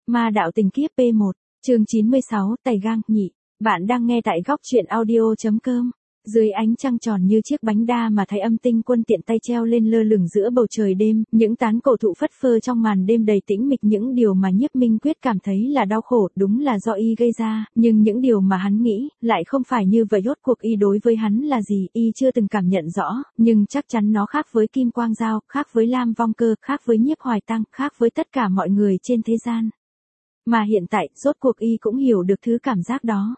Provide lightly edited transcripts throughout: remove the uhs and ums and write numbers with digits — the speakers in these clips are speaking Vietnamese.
Ma đạo tình kiếp P1, chương 96, Tày Gang nhị. Bạn đang nghe tại góc truyện audio.com. Dưới ánh trăng tròn như chiếc bánh đa mà Thái Âm Tinh Quân tiện tay treo lên lơ lửng giữa bầu trời đêm, những tán cổ thụ phất phơ trong màn đêm đầy tĩnh mịch, những điều mà Nhiếp Minh Quyết cảm thấy là đau khổ, đúng là do y gây ra, nhưng những điều mà hắn nghĩ, lại không phải như vậy. Rốt cuộc y đối với hắn là gì, y chưa từng cảm nhận rõ, nhưng chắc chắn nó khác với Kim Quang Giao, khác với Lam Vong Cơ, khác với Nhiếp Hoài Tăng, khác với tất cả mọi người trên thế gian. Mà hiện tại, rốt cuộc y cũng hiểu được thứ cảm giác đó.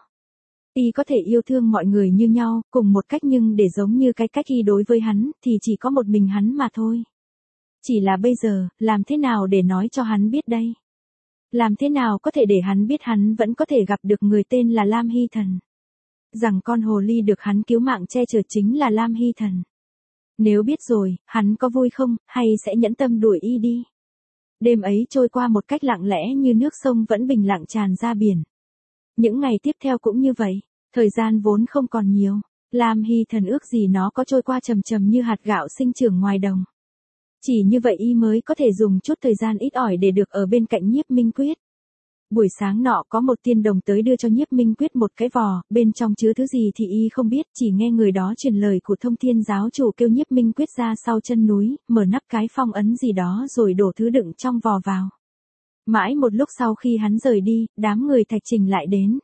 Y có thể yêu thương mọi người như nhau, cùng một cách, nhưng để giống như cái cách y đối với hắn, thì chỉ có một mình hắn mà thôi. Chỉ là bây giờ, làm thế nào để nói cho hắn biết đây? Làm thế nào có thể để hắn biết hắn vẫn có thể gặp được người tên là Lam Hy Thần? Rằng con hồ ly được hắn cứu mạng che chở chính là Lam Hy Thần. Nếu biết rồi, hắn có vui không, hay sẽ nhẫn tâm đuổi y đi? Đêm ấy trôi qua một cách lặng lẽ như nước sông vẫn bình lặng tràn ra biển. Những ngày tiếp theo cũng như vậy, thời gian vốn không còn nhiều, Lam Hy Thần ước gì nó có trôi qua chầm chầm như hạt gạo sinh trưởng ngoài đồng. Chỉ như vậy y mới có thể dùng chút thời gian ít ỏi để được ở bên cạnh Nhiếp Minh Quyết. Buổi sáng nọ có một tiên đồng tới đưa cho Nhiếp Minh Quyết một cái vò, bên trong chứa thứ gì thì y không biết, chỉ nghe người đó truyền lời của Thông Thiên giáo chủ kêu Nhiếp Minh Quyết ra sau chân núi, mở nắp cái phong ấn gì đó rồi đổ thứ đựng trong vò vào. Mãi một lúc sau khi hắn rời đi, đám người Thạch Trình lại đến.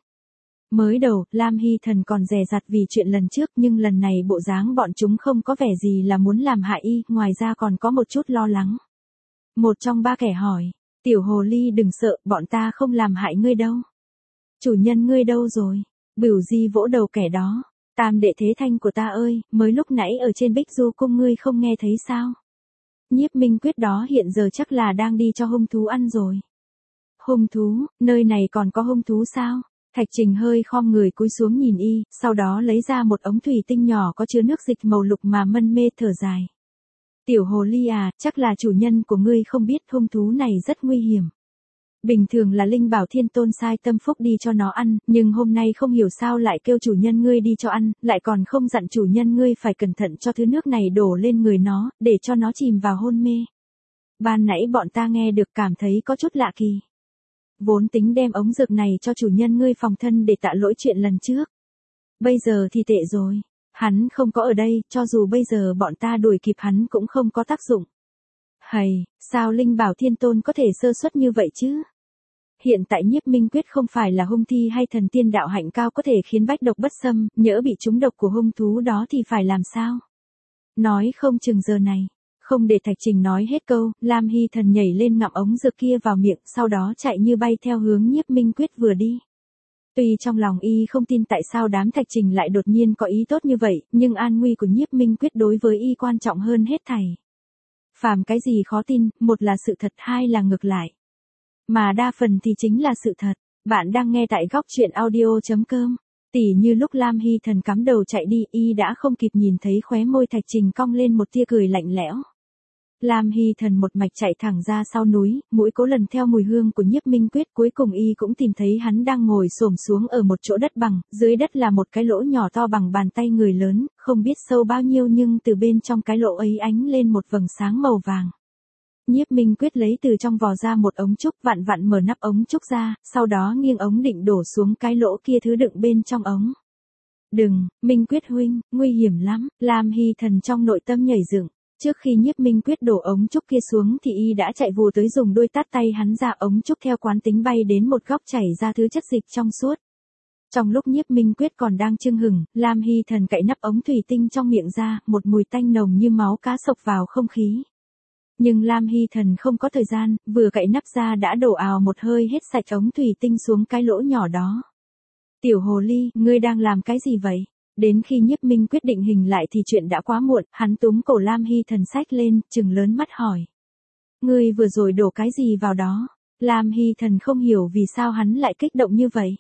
Mới đầu, Lam Hy Thần còn dè dặt vì chuyện lần trước, nhưng lần này bộ dáng bọn chúng không có vẻ gì là muốn làm hại y, ngoài ra còn có một chút lo lắng. Một trong ba kẻ hỏi, tiểu hồ ly đừng sợ, bọn ta không làm hại ngươi đâu. Chủ nhân ngươi đâu rồi? Bửu Di vỗ đầu kẻ đó. Tam đệ Thế Thanh của ta ơi, mới lúc nãy ở trên Bích Du cung ngươi không nghe thấy sao? Nhiếp Minh Quyết đó hiện giờ chắc là đang đi cho hung thú ăn rồi. Hung thú, nơi này còn có hung thú sao? Thạch Trình hơi khom người cúi xuống nhìn y, sau đó lấy ra một ống thủy tinh nhỏ có chứa nước dịch màu lục mà mân mê thở dài. Tiểu hồ ly à, chắc là chủ nhân của ngươi không biết hung thú này rất nguy hiểm. Bình thường là Linh Bảo Thiên Tôn sai Tâm Phúc đi cho nó ăn, nhưng hôm nay không hiểu sao lại kêu chủ nhân ngươi đi cho ăn, lại còn không dặn chủ nhân ngươi phải cẩn thận cho thứ nước này đổ lên người nó, để cho nó chìm vào hôn mê. Ban nãy bọn ta nghe được cảm thấy có chút lạ kỳ. Vốn tính đem ống dược này cho chủ nhân ngươi phòng thân để tạ lỗi chuyện lần trước. Bây giờ thì tệ rồi. Hắn không có ở đây, cho dù bây giờ bọn ta đuổi kịp hắn cũng không có tác dụng. Hầy, sao Linh Bảo Thiên Tôn có thể sơ suất như vậy chứ? Hiện tại Nhiếp Minh Quyết không phải là hung thi hay thần tiên đạo hạnh cao có thể khiến bách độc bất xâm, nhỡ bị trúng độc của hung thú đó thì phải làm sao? Nói không chừng giờ này. Không để Thạch Trình nói hết câu, Lam Hy Thần nhảy lên ngậm ống dược kia vào miệng, sau đó chạy như bay theo hướng Nhiếp Minh Quyết vừa đi. Tuy trong lòng y không tin tại sao đám Thạch Trình lại đột nhiên có ý tốt như vậy, nhưng an nguy của Nhiếp Minh Quyết đối với y quan trọng hơn hết thảy. Phàm cái gì khó tin, một là sự thật, hai là ngược lại. Mà đa phần thì chính là sự thật. Bạn đang nghe tại góc truyện audio.com. Tỉ như lúc Lam Hy Thần cắm đầu chạy đi, y đã không kịp nhìn thấy khóe môi Thạch Trình cong lên một tia cười lạnh lẽo. Lam Hy Thần một mạch chạy thẳng ra sau núi, mũi cố lần theo mùi hương của Nhiếp Minh Quyết, cuối cùng y cũng tìm thấy hắn đang ngồi xổm xuống ở một chỗ đất bằng, dưới đất là một cái lỗ nhỏ to bằng bàn tay người lớn, không biết sâu bao nhiêu nhưng từ bên trong cái lỗ ấy ánh lên một vầng sáng màu vàng. Nhiếp Minh Quyết lấy từ trong vò ra một ống trúc, vặn vặn mở nắp ống trúc ra, sau đó nghiêng ống định đổ xuống cái lỗ kia thứ đựng bên trong ống. Đừng, Minh Quyết huynh, nguy hiểm lắm, Lam Hy Thần trong nội tâm nhảy dựng. Trước khi Nhiếp Minh Quyết đổ ống trúc kia xuống thì y đã chạy vù tới dùng đôi tát tay hắn ra ống trúc theo quán tính bay đến một góc chảy ra thứ chất dịch trong suốt. Trong lúc Nhiếp Minh Quyết còn đang chưng hửng, Lam Hy Thần cạy nắp ống thủy tinh trong miệng ra, một mùi tanh nồng như máu cá sộc vào không khí. Nhưng Lam Hy Thần không có thời gian, vừa cạy nắp ra đã đổ ào một hơi hết sạch ống thủy tinh xuống cái lỗ nhỏ đó. Tiểu hồ ly, ngươi đang làm cái gì vậy? Đến khi Nhiếp Minh Quyết định hình lại thì chuyện đã quá muộn, hắn túm cổ Lam Hy Thần xách lên, trừng lớn mắt hỏi. Ngươi vừa rồi đổ cái gì vào đó? Lam Hy Thần không hiểu vì sao hắn lại kích động như vậy.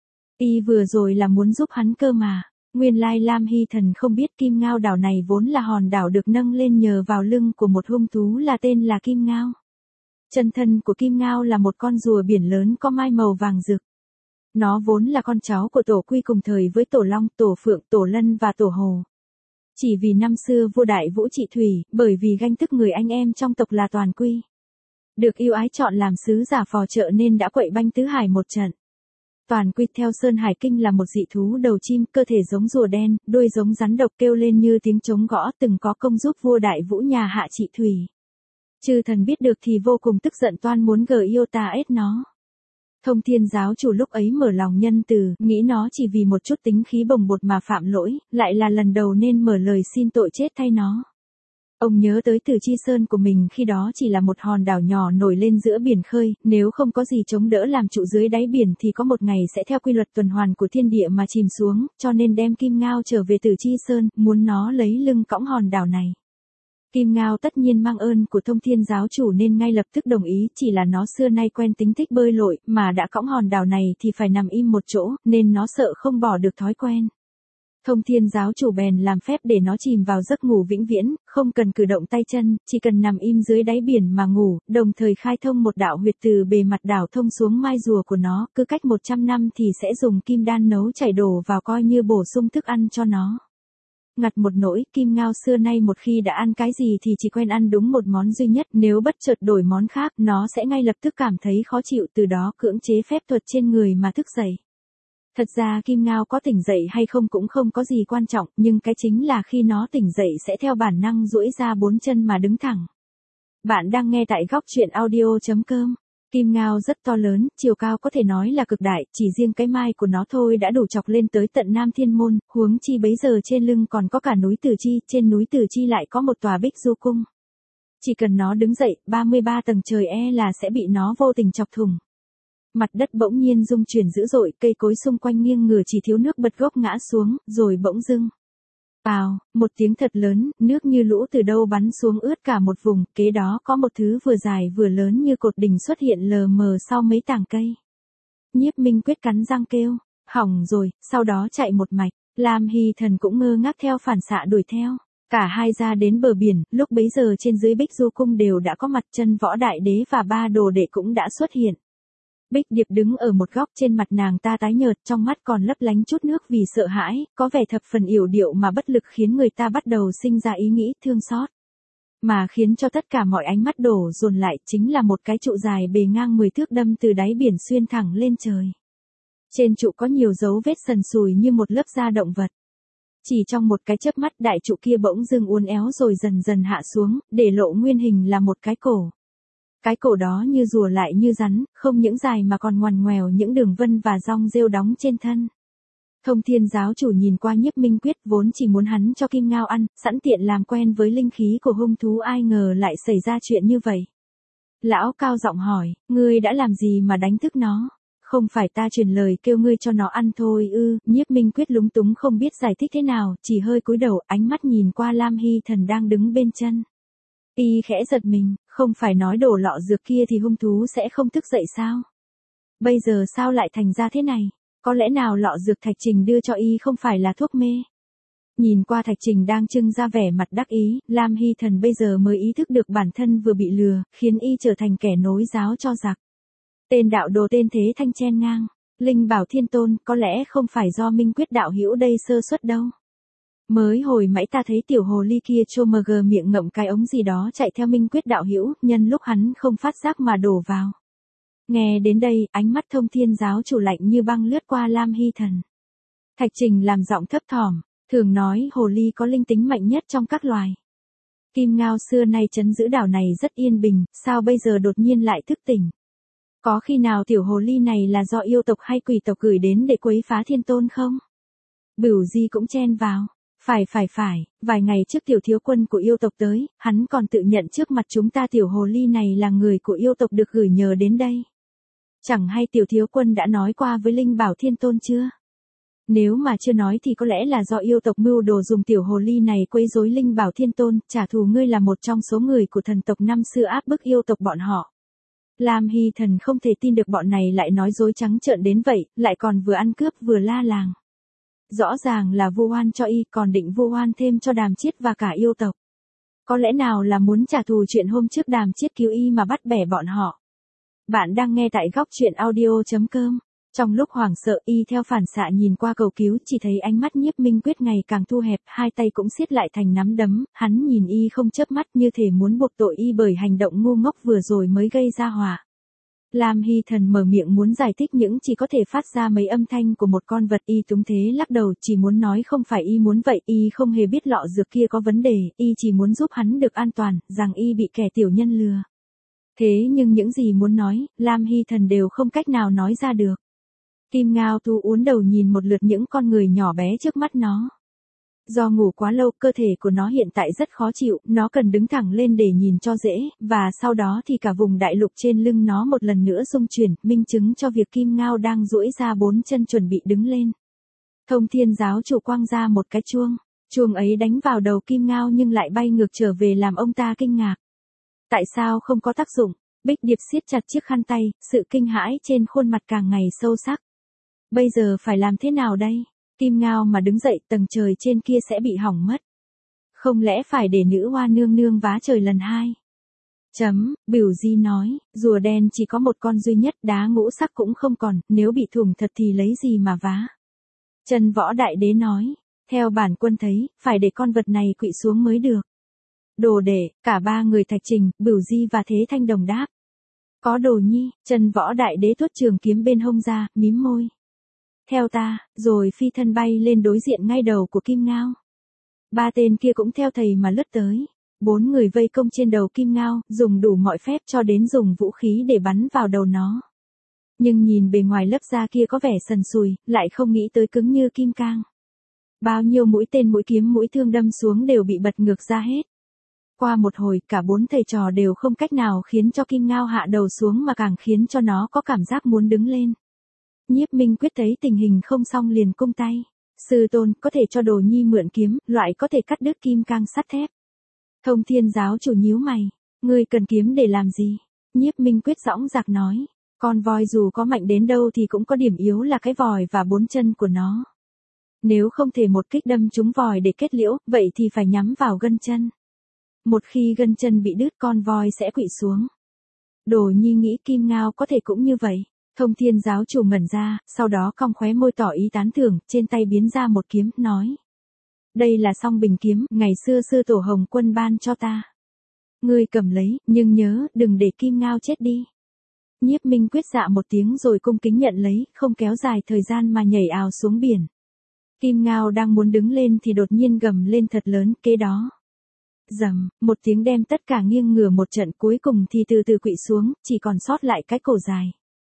Y vừa rồi là muốn giúp hắn cơ mà. Nguyên lai Lam Hy Thần không biết Kim Ngao đảo này vốn là hòn đảo được nâng lên nhờ vào lưng của một hung thú là tên là Kim Ngao. Chân thân của Kim Ngao là một con rùa biển lớn có mai màu vàng rực. Nó vốn là con cháu của Tổ Quy cùng thời với Tổ Long, Tổ Phượng, Tổ Lân và Tổ Hồ. Chỉ vì năm xưa vua Đại Vũ trị thủy, bởi vì ganh tức người anh em trong tộc là Toàn Quy. Được yêu ái chọn làm sứ giả phò trợ nên đã quậy banh tứ hải một trận. Toàn quy theo Sơn Hải Kinh là một dị thú đầu chim, cơ thể giống rùa đen, đuôi giống rắn độc, kêu lên như tiếng trống gõ, từng có công giúp vua Đại Vũ nhà Hạ trị thủy. Chư thần biết được thì vô cùng tức giận, toan muốn ết nó. Thông Thiên giáo chủ lúc ấy mở lòng nhân từ, nghĩ nó chỉ vì một chút tính khí bồng bột mà phạm lỗi, lại là lần đầu nên mở lời xin tội chết thay nó. Ông nhớ tới Tử Chi Sơn của mình khi đó chỉ là một hòn đảo nhỏ nổi lên giữa biển khơi, nếu không có gì chống đỡ làm trụ dưới đáy biển thì có một ngày sẽ theo quy luật tuần hoàn của thiên địa mà chìm xuống, cho nên đem Kim Ngao trở về Tử Chi Sơn, muốn nó lấy lưng cõng hòn đảo này. Kim Ngao tất nhiên mang ơn của Thông Thiên giáo chủ nên ngay lập tức đồng ý, chỉ là nó xưa nay quen tính thích bơi lội, mà đã cõng hòn đảo này thì phải nằm im một chỗ, nên nó sợ không bỏ được thói quen. Thông Thiên giáo chủ bèn làm phép để nó chìm vào giấc ngủ vĩnh viễn, không cần cử động tay chân, chỉ cần nằm im dưới đáy biển mà ngủ, đồng thời khai thông một đạo huyệt từ bề mặt đảo thông xuống mai rùa của nó, cứ cách 100 năm thì sẽ dùng kim đan nấu chảy đổ vào coi như bổ sung thức ăn cho nó. Ngặt một nỗi, Kim Ngao xưa nay một khi đã ăn cái gì thì chỉ quen ăn đúng một món duy nhất, nếu bất chợt đổi món khác, nó sẽ ngay lập tức cảm thấy khó chịu, từ đó cưỡng chế phép thuật trên người mà thức dậy. Thật ra Kim Ngao có tỉnh dậy hay không cũng không có gì quan trọng, nhưng cái chính là khi nó tỉnh dậy sẽ theo bản năng duỗi ra 4 chân mà đứng thẳng. Bạn đang nghe tại góc truyện audio.com. Kim Ngao rất to lớn, chiều cao có thể nói là cực đại, chỉ riêng cái mai của nó thôi đã đủ chọc lên tới tận Nam Thiên Môn, huống chi bấy giờ trên lưng còn có cả núi Tử Chi, trên núi Tử Chi lại có một tòa Bích Du Cung. Chỉ cần nó đứng dậy, 33 tầng trời là sẽ bị nó vô tình chọc thủng. Mặt đất bỗng nhiên rung chuyển dữ dội, cây cối xung quanh nghiêng ngửa chỉ thiếu nước bật gốc ngã xuống, rồi bỗng dưng. Bào, một tiếng thật lớn, nước như lũ từ đâu bắn xuống ướt cả một vùng, kế đó có một thứ vừa dài vừa lớn như cột đỉnh xuất hiện lờ mờ sau mấy tảng cây. Nhiếp Minh Quyết cắn răng kêu, hỏng rồi, sau đó chạy một mạch, Lam Hy Thần cũng ngơ ngác theo phản xạ đuổi theo. Cả hai ra đến bờ biển, lúc bấy giờ trên dưới Bích Du Cung đều đã có mặt, Chân Võ Đại Đế và 3 đồ đệ cũng đã xuất hiện. Bích Điệp đứng ở một góc, trên mặt nàng ta tái nhợt, trong mắt còn lấp lánh chút nước vì sợ hãi, có vẻ thập phần yểu điệu mà bất lực, khiến người ta bắt đầu sinh ra ý nghĩ thương xót. Mà khiến cho tất cả mọi ánh mắt đổ dồn lại chính là một cái trụ dài bề ngang 10 thước đâm từ đáy biển xuyên thẳng lên trời. Trên trụ có nhiều dấu vết sần sùi như một lớp da động vật. Chỉ trong một cái chớp mắt, đại trụ kia bỗng dưng uốn éo rồi dần dần hạ xuống, để lộ nguyên hình là một cái cổ. Cái cổ đó như rùa lại như rắn, không những dài mà còn ngoằn ngoèo những đường vân và rong rêu đóng trên thân. Thông Thiên giáo chủ nhìn qua Nhiếp Minh Quyết, vốn chỉ muốn hắn cho Kim Ngao ăn, sẵn tiện làm quen với linh khí của hung thú, ai ngờ lại xảy ra chuyện như vậy. Lão cao giọng hỏi, ngươi đã làm gì mà đánh thức nó? Không phải ta truyền lời kêu ngươi cho nó ăn thôi ư? Nhiếp Minh Quyết lúng túng không biết giải thích thế nào, chỉ hơi cúi đầu, ánh mắt nhìn qua Lam Hy Thần đang đứng bên chân. Y khẽ giật mình, không phải nói đổ lọ dược kia thì hung thú sẽ không thức dậy sao? Bây giờ sao lại thành ra thế này? Có lẽ nào lọ dược Thạch Trình đưa cho Y không phải là thuốc mê? Nhìn qua Thạch Trình đang trưng ra vẻ mặt đắc ý, Lam Hy Thần bây giờ mới ý thức được bản thân vừa bị lừa, khiến Y trở thành kẻ nối giáo cho giặc. Tên đạo đồ tên thế thanh chen ngang, Linh Bảo Thiên Tôn, có lẽ không phải do Minh Quyết đạo hữu đây sơ suất đâu. Mới hồi mãi ta thấy tiểu hồ ly kia chô mờ gờ miệng ngậm cái ống gì đó chạy theo Minh Quyết đạo hữu, nhân lúc hắn không phát giác mà đổ vào. Nghe đến đây, ánh mắt Thông Thiên giáo chủ lạnh như băng lướt qua Lam Hy Thần. Thạch Trình làm giọng thấp thỏm, thường nói hồ ly có linh tính mạnh nhất trong các loài. Kim Ngao xưa nay trấn giữ đảo này rất yên bình, sao bây giờ đột nhiên lại thức tỉnh? Có khi nào tiểu hồ ly này là do yêu tộc hay quỷ tộc gửi đến để quấy phá thiên tôn không? Bửu Di cũng chen vào. Phải, vài ngày trước tiểu thiếu quân của yêu tộc tới, hắn còn tự nhận trước mặt chúng ta tiểu hồ ly này là người của yêu tộc được gửi nhờ đến đây. Chẳng hay tiểu thiếu quân đã nói qua với Linh Bảo Thiên Tôn chưa? Nếu mà chưa nói thì có lẽ là do yêu tộc mưu đồ dùng tiểu hồ ly này quấy rối Linh Bảo Thiên Tôn, trả thù ngươi là một trong số người của thần tộc năm xưa áp bức yêu tộc bọn họ. Lam Hy Thần không thể tin được bọn này lại nói dối trắng trợn đến vậy, lại còn vừa ăn cướp vừa la làng. Rõ ràng là vu oan cho Y, còn định vu oan thêm cho Đàm Chiết và cả yêu tộc. Có lẽ nào là muốn trả thù chuyện hôm trước Đàm Chiết cứu Y mà bắt bẻ bọn họ. Bạn đang nghe tại góc truyện audio.com. Trong lúc hoảng sợ y theo phản xạ nhìn qua cầu cứu chỉ thấy ánh mắt Nhiếp Minh Quyết ngày càng thu hẹp, hai tay cũng siết lại thành nắm đấm, hắn nhìn y không chớp mắt như thể muốn buộc tội y bởi hành động ngu ngốc vừa rồi mới gây ra họa. Lam Hy Thần mở miệng muốn giải thích những chỉ có thể phát ra mấy âm thanh của một con vật, y túng thế lắc đầu, chỉ muốn nói không phải y muốn vậy, y không hề biết lọ dược kia có vấn đề, y chỉ muốn giúp hắn được an toàn, rằng y bị kẻ tiểu nhân lừa. Thế nhưng những gì muốn nói, Lam Hy Thần đều không cách nào nói ra được. Kim Ngao Thu uốn đầu nhìn một lượt những con người nhỏ bé trước mắt nó. Do ngủ quá lâu, cơ thể của nó hiện tại rất khó chịu, nó cần đứng thẳng lên để nhìn cho dễ, và sau đó thì cả vùng đại lục trên lưng nó một lần nữa xung chuyển, minh chứng cho việc Kim Ngao đang duỗi ra 4 chân chuẩn bị đứng lên. Thông Thiên giáo chủ quăng ra một cái chuông, chuông ấy đánh vào đầu Kim Ngao nhưng lại bay ngược trở về làm ông ta kinh ngạc. Tại sao không có tác dụng? Bích Điệp siết chặt chiếc khăn tay, sự kinh hãi trên khuôn mặt càng ngày sâu sắc. Bây giờ phải làm thế nào đây? Kim Ngao mà đứng dậy tầng trời trên kia sẽ bị hỏng mất. Không lẽ phải để nữ hoa nương nương vá trời lần 2? Bửu Di nói, rùa đen chỉ có một con duy nhất, đá ngũ sắc cũng không còn, nếu bị thủng thật thì lấy gì mà vá? Chân Võ Đại Đế nói, theo bản quân thấy, phải để con vật này quỵ xuống mới được. Đồ Đệ, cả ba người Thạch Trình, Bửu Di và Thế Thanh đồng đáp. Có Đồ Nhi, Chân Võ Đại Đế tuốt trường kiếm bên hông ra, mím môi. Theo ta, rồi phi thân bay lên đối diện ngay đầu của Kim Ngao. Ba tên kia cũng theo thầy mà lướt tới. 4 người vây công trên đầu Kim Ngao, dùng đủ mọi phép cho đến dùng vũ khí để bắn vào đầu nó. Nhưng nhìn bề ngoài lớp da kia có vẻ sần sùi, lại không nghĩ tới cứng như kim cang. Bao nhiêu mũi tên mũi kiếm mũi thương đâm xuống đều bị bật ngược ra hết. Qua một hồi, cả 4 thầy trò đều không cách nào khiến cho Kim Ngao hạ đầu xuống mà càng khiến cho nó có cảm giác muốn đứng lên. Nhiếp Minh Quyết thấy tình hình không xong liền cung tay. Sư tôn, có thể cho Đồ Nhi mượn kiếm, loại có thể cắt đứt kim cang sắt thép. Thông Thiên giáo chủ nhíu mày. Ngươi cần kiếm để làm gì? Nhiếp Minh Quyết dõng dạc nói. Con voi dù có mạnh đến đâu thì cũng có điểm yếu là cái vòi và 4 chân của nó. Nếu không thể một kích đâm trúng vòi để kết liễu, vậy thì phải nhắm vào gân chân. Một khi gân chân bị đứt con voi sẽ quỵ xuống. Đồ Nhi nghĩ Kim Ngao có thể cũng như vậy. Thông Thiên giáo chủ ngẩn ra, sau đó cong khóe môi tỏ ý tán thưởng, trên tay biến ra một kiếm, nói. Đây là Song Bình kiếm, ngày xưa sư tổ Hồng Quân ban cho ta. Ngươi cầm lấy, nhưng nhớ, đừng để Kim Ngao chết đi. Nhiếp Minh Quyết dạ một tiếng rồi cung kính nhận lấy, không kéo dài thời gian mà nhảy ào xuống biển. Kim Ngao đang muốn đứng lên thì đột nhiên gầm lên thật lớn, kế đó. Rầm, một tiếng đem tất cả nghiêng ngửa một trận, cuối cùng thì từ từ quỵ xuống, chỉ còn sót lại cái cổ dài.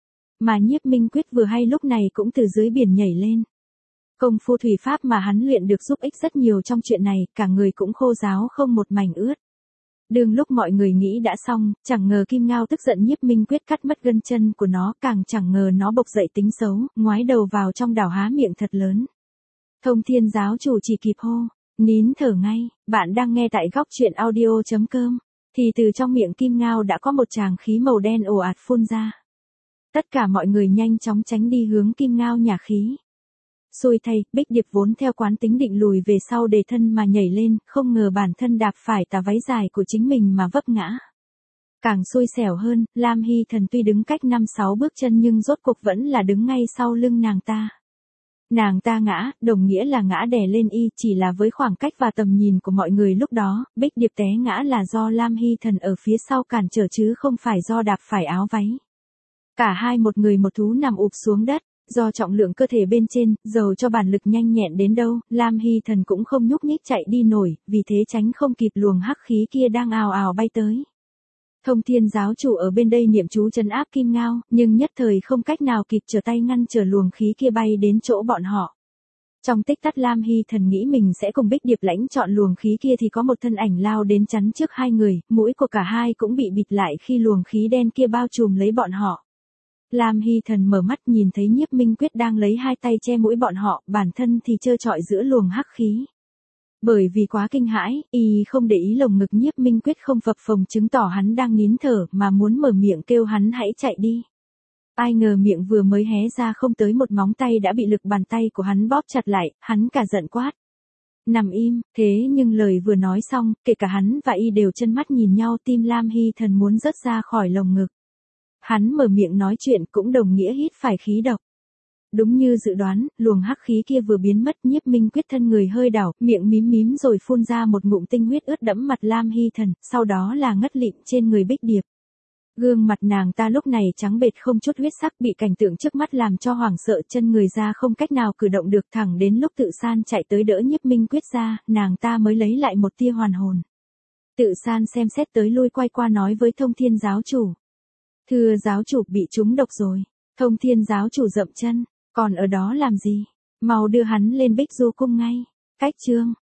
Mà Nhiếp Minh Quyết vừa hay lúc này cũng từ dưới biển nhảy lên. Công phu thủy pháp mà hắn luyện được giúp ích rất nhiều trong chuyện này, cả người cũng khô ráo không một mảnh ướt. Đương lúc mọi người nghĩ đã xong, chẳng ngờ Kim Ngao tức giận Nhiếp Minh Quyết cắt mất gân chân của nó, càng chẳng ngờ nó bộc dậy tính xấu, ngoái đầu vào trong đảo há miệng thật lớn. Thông Thiên giáo chủ chỉ kịp hô, nín thở ngay, bạn đang nghe tại góc truyện audio.com, thì từ trong miệng Kim Ngao đã có một tràng khí màu đen ồ ạt phun ra. Tất cả mọi người nhanh chóng tránh đi hướng Kim Ngao nhả khí. Xui thay, Bích Điệp vốn theo quán tính định lùi về sau để thân mà nhảy lên, không ngờ bản thân đạp phải tà váy dài của chính mình mà vấp ngã. Càng xui xẻo hơn, Lam Hy Thần tuy đứng cách 5-6 bước chân nhưng rốt cuộc vẫn là đứng ngay sau lưng nàng ta. Nàng ta ngã, đồng nghĩa là ngã đè lên y, chỉ là với khoảng cách và tầm nhìn của mọi người lúc đó, Bích Điệp té ngã là do Lam Hy Thần ở phía sau cản trở chứ không phải do đạp phải áo váy. Cả hai một người một thú nằm ụp xuống đất, do trọng lượng cơ thể bên trên, dầu cho bản lực nhanh nhẹn đến đâu, Lam Hy Thần cũng không nhúc nhích chạy đi nổi, vì thế tránh không kịp luồng hắc khí kia đang ào ào bay tới. Thông Thiên giáo chủ ở bên đây niệm chú trấn áp Kim Ngao, nhưng nhất thời không cách nào kịp trở tay ngăn trở luồng khí kia bay đến chỗ bọn họ. Trong tích tắc Lam Hy Thần nghĩ mình sẽ cùng Bích Điệp lãnh chọn luồng khí kia thì có một thân ảnh lao đến chắn trước hai người, mũi của cả hai cũng bị bịt lại khi luồng khí đen kia bao trùm lấy bọn họ. Lam Hy Thần mở mắt nhìn thấy Nhiếp Minh Quyết đang lấy hai tay che mũi bọn họ, bản thân thì trơ trọi giữa luồng hắc khí. Bởi vì quá kinh hãi, y không để ý lồng ngực Nhiếp Minh Quyết không phập phồng chứng tỏ hắn đang nín thở mà muốn mở miệng kêu hắn hãy chạy đi. Ai ngờ miệng vừa mới hé ra không tới một móng tay đã bị lực bàn tay của hắn bóp chặt lại, hắn cả giận quát. Nằm im, thế nhưng lời vừa nói xong, kể cả hắn và y đều chân mắt nhìn nhau, tim Lam Hy Thần muốn rớt ra khỏi lồng ngực. Hắn mở miệng nói chuyện cũng đồng nghĩa hít phải khí độc. Đúng như dự đoán, luồng hắc khí kia vừa biến mất, Nhiếp Minh Quyết thân người hơi đảo, miệng mím mím rồi phun ra một ngụm tinh huyết ướt đẫm mặt Lam Hy Thần, sau đó là ngất lịm trên người Bích Điệp. Gương mặt nàng ta lúc này trắng bệch không chút huyết sắc, bị cảnh tượng trước mắt làm cho hoảng sợ, chân người ra không cách nào cử động được, thẳng đến lúc Tự San chạy tới đỡ Nhiếp Minh Quyết ra, nàng ta mới lấy lại một tia hoàn hồn. Tự San xem xét tới lui quay qua nói với Thông Thiên giáo chủ. Thưa giáo chủ, bị trúng độc rồi. Thông Thiên giáo chủ dậm chân, còn ở đó làm gì? Mau đưa hắn lên Bích Du cung ngay. Cách chương